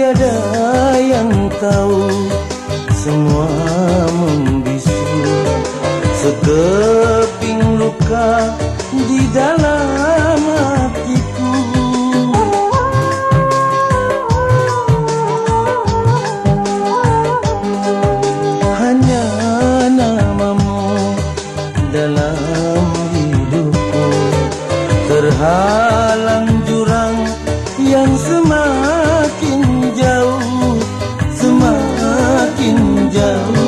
Tiada yang tahu, semua membisu, sekeping luka di dalam hatiku. Hanya namamu dalam hidupku, terhalang jurang yang semakin jauh, semakin jauh.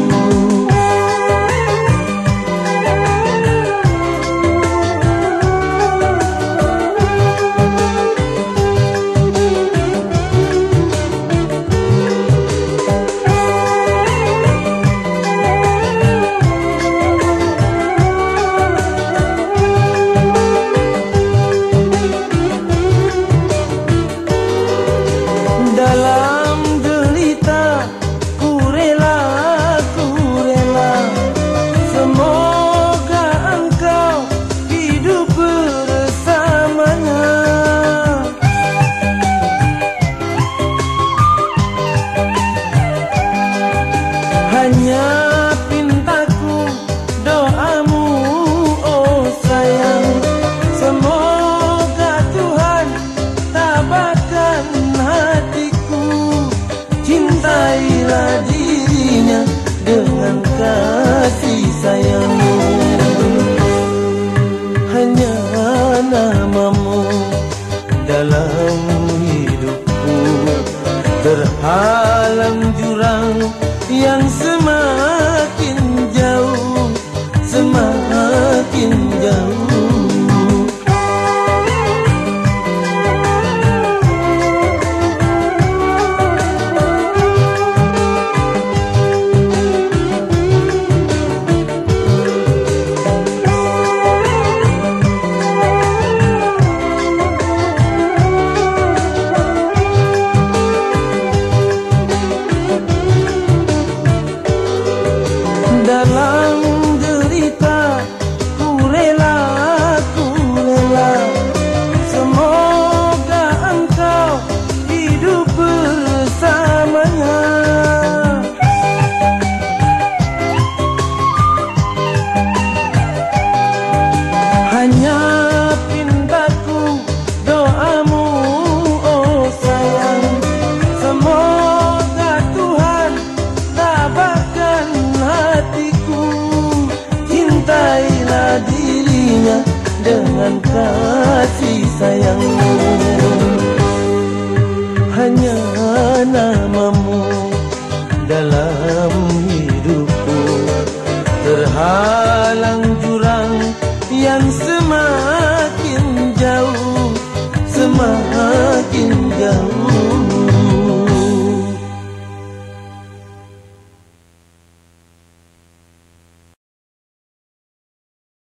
Dalam derita ku rela, semoga engkau hidup bersamanya. Hanya pintaku doamu, oh sayang, semoga Tuhan tabahkan hatiku. Cintailah dirinya dengan kasih sayangmu. Hanya namamu dalam hidupku, terhalang jurang yang semakin jauh, semakin jauh. Dalam derita ku rela, semoga engkau hidup bersamanya. Hanya pintaku doamu, oh sayang, semoga Tuhan tabahkan hatiku. Cintailah dirinya dengan kasih sayangmu. Hanya namamu dalam hidupku, terhalang jurang yang